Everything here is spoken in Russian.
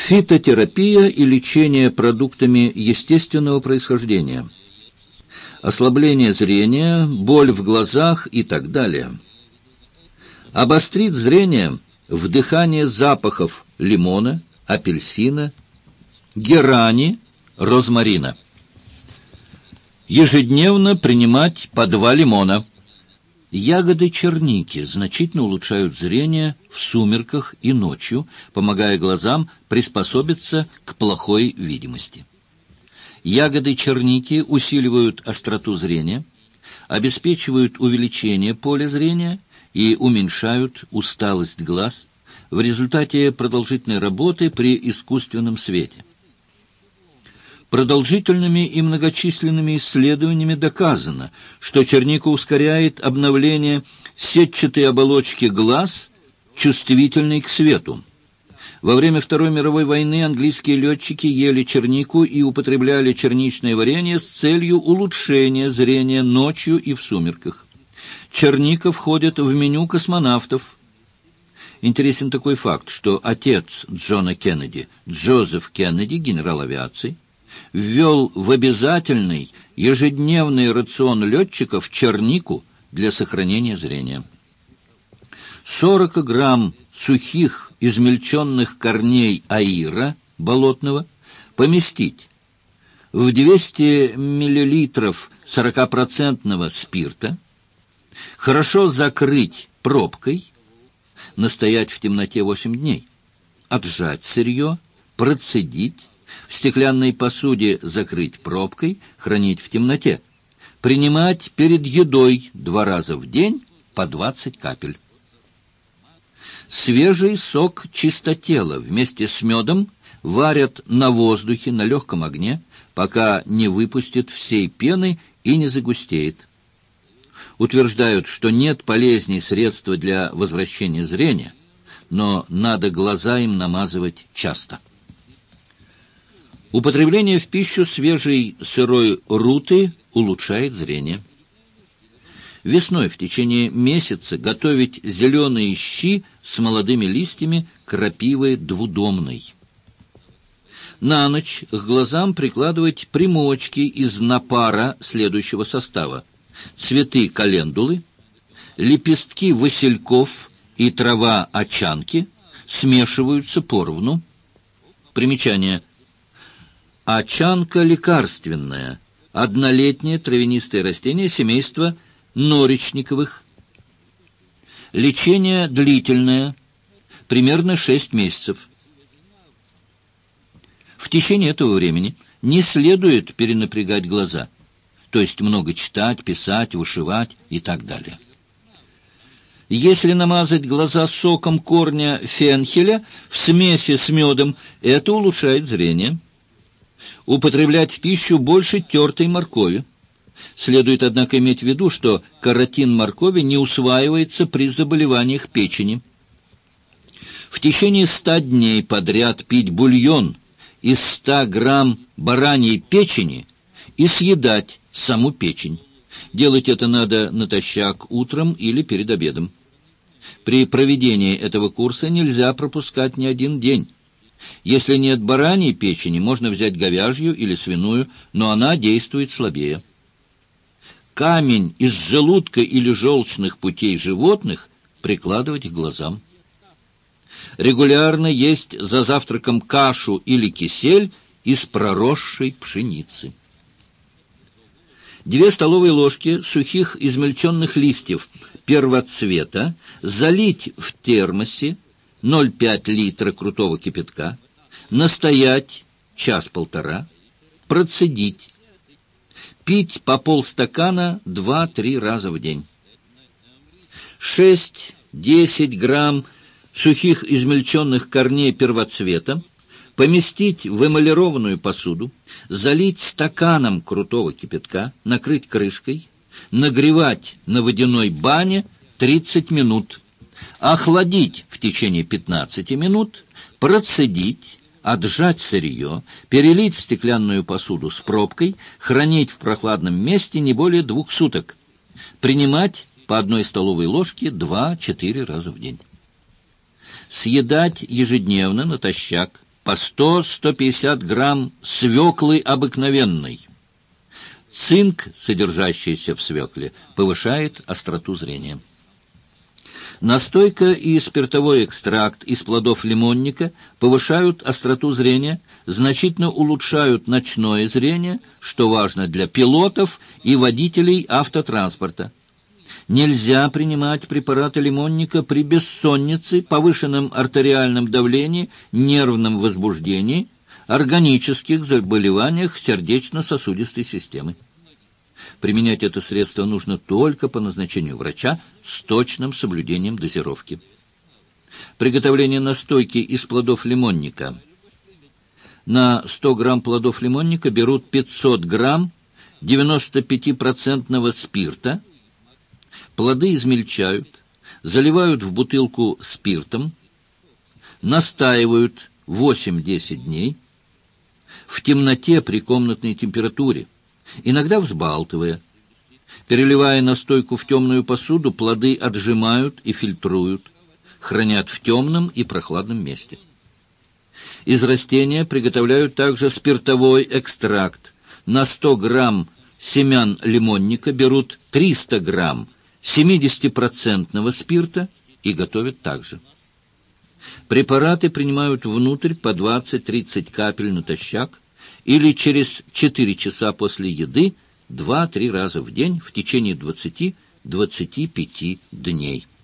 Фитотерапия и лечение продуктами естественного происхождения. Ослабление зрения, боль в глазах и так далее. Обострит зрение вдыхание запахов лимона, апельсина, герани, розмарина. Ежедневно принимать по 2 лимона. Ягоды черники значительно улучшают зрение в сумерках и ночью, помогая глазам приспособиться к плохой видимости. Ягоды черники усиливают остроту зрения, обеспечивают увеличение поля зрения и уменьшают усталость глаз в результате продолжительной работы при искусственном свете. Продолжительными и многочисленными исследованиями доказано, что черника ускоряет обновление сетчатой оболочки глаз, чувствительной к свету. Во время Второй мировой войны английские летчики ели чернику и употребляли черничное варенье с целью улучшения зрения ночью и в сумерках. Черника входит в меню космонавтов. Интересен такой факт, что отец Джона Кеннеди, Джозеф Кеннеди, генерал авиации, ввел в обязательный ежедневный рацион летчиков чернику для сохранения зрения. 40 грамм сухих измельченных корней аира болотного поместить в 200 миллилитров 40% спирта, хорошо закрыть пробкой, настоять в темноте 8 дней, отжать сырье, процедить, в стеклянной посуде закрыть пробкой, хранить в темноте. Принимать перед едой 2 раза в день по 20 капель. Свежий сок чистотела вместе с медом варят на воздухе на легком огне, пока не выпустит всей пены и не загустеет. Утверждают, что нет полезней средства для возвращения зрения, но надо глаза им намазывать часто. Употребление в пищу свежей сырой руты улучшает зрение. Весной в течение месяца готовить зеленые щи с молодыми листьями крапивы двудомной. На ночь к глазам прикладывать примочки из напара следующего состава: цветы календулы, лепестки васильков и трава очанки смешиваются поровну. Примечание. Очанка лекарственная, однолетнее травянистое растение семейства норичниковых. Лечение длительное, примерно 6 месяцев. В течение этого времени не следует перенапрягать глаза, то есть много читать, писать, вышивать и так далее. Если намазать глаза соком корня фенхеля в смеси с медом, это улучшает зрение. Употреблять в пищу больше тертой моркови. Следует, однако, иметь в виду, что каротин моркови не усваивается при заболеваниях печени. В течение 100 дней подряд пить бульон из 100 грамм бараньей печени и съедать саму печень. Делать это надо натощак утром или перед обедом. При проведении этого курса нельзя пропускать ни один день. Если нет бараньей печени, можно взять говяжью или свиную, но она действует слабее. Камень из желудка или желчных путей животных прикладывать к глазам. Регулярно есть за завтраком кашу или кисель из проросшей пшеницы. 2 столовые ложки сухих измельченных листьев первоцвета залить в термосе 0,5 литра крутого кипятка, настоять 1-1,5 часа, процедить, пить по полстакана 2-3 раза в день. 6-10 грамм сухих измельченных корней первоцвета поместить в эмалированную посуду, залить стаканом крутого кипятка, накрыть крышкой, нагревать на водяной бане 30 минут, охладить в течение 15 минут, процедить, отжать сырье, перелить в стеклянную посуду с пробкой, хранить в прохладном месте не более 2 суток. Принимать по 1 столовой ложке 2-4 раза в день. Съедать ежедневно натощак по 100-150 грамм свеклы обыкновенной. Цинк, содержащийся в свекле, повышает остроту зрения. Настойка и спиртовой экстракт из плодов лимонника повышают остроту зрения, значительно улучшают ночное зрение, что важно для пилотов и водителей автотранспорта. Нельзя принимать препараты лимонника при бессоннице, повышенном артериальном давлении, нервном возбуждении, органических заболеваниях сердечно-сосудистой системы. Применять это средство нужно только по назначению врача с точным соблюдением дозировки. Приготовление настойки из плодов лимонника. На 100 грамм плодов лимонника берут 500 грамм 95% спирта. Плоды измельчают, заливают в бутылку спиртом, настаивают 8-10 дней в темноте при комнатной температуре, иногда взбалтывая. Переливая настойку в темную посуду, плоды отжимают и фильтруют, хранят в темном и прохладном месте. Из растения приготовляют также спиртовой экстракт. На 100 грамм семян лимонника берут 300 грамм 70% спирта и готовят так же. Препараты принимают внутрь по 20-30 капель натощак или через 4 часа после еды 2-3 раза в день в течение 20-25 дней.